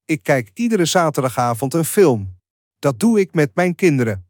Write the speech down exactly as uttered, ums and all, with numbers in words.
Ik kijk iedere zaterdagavond een film. Dat doe ik met mijn kinderen.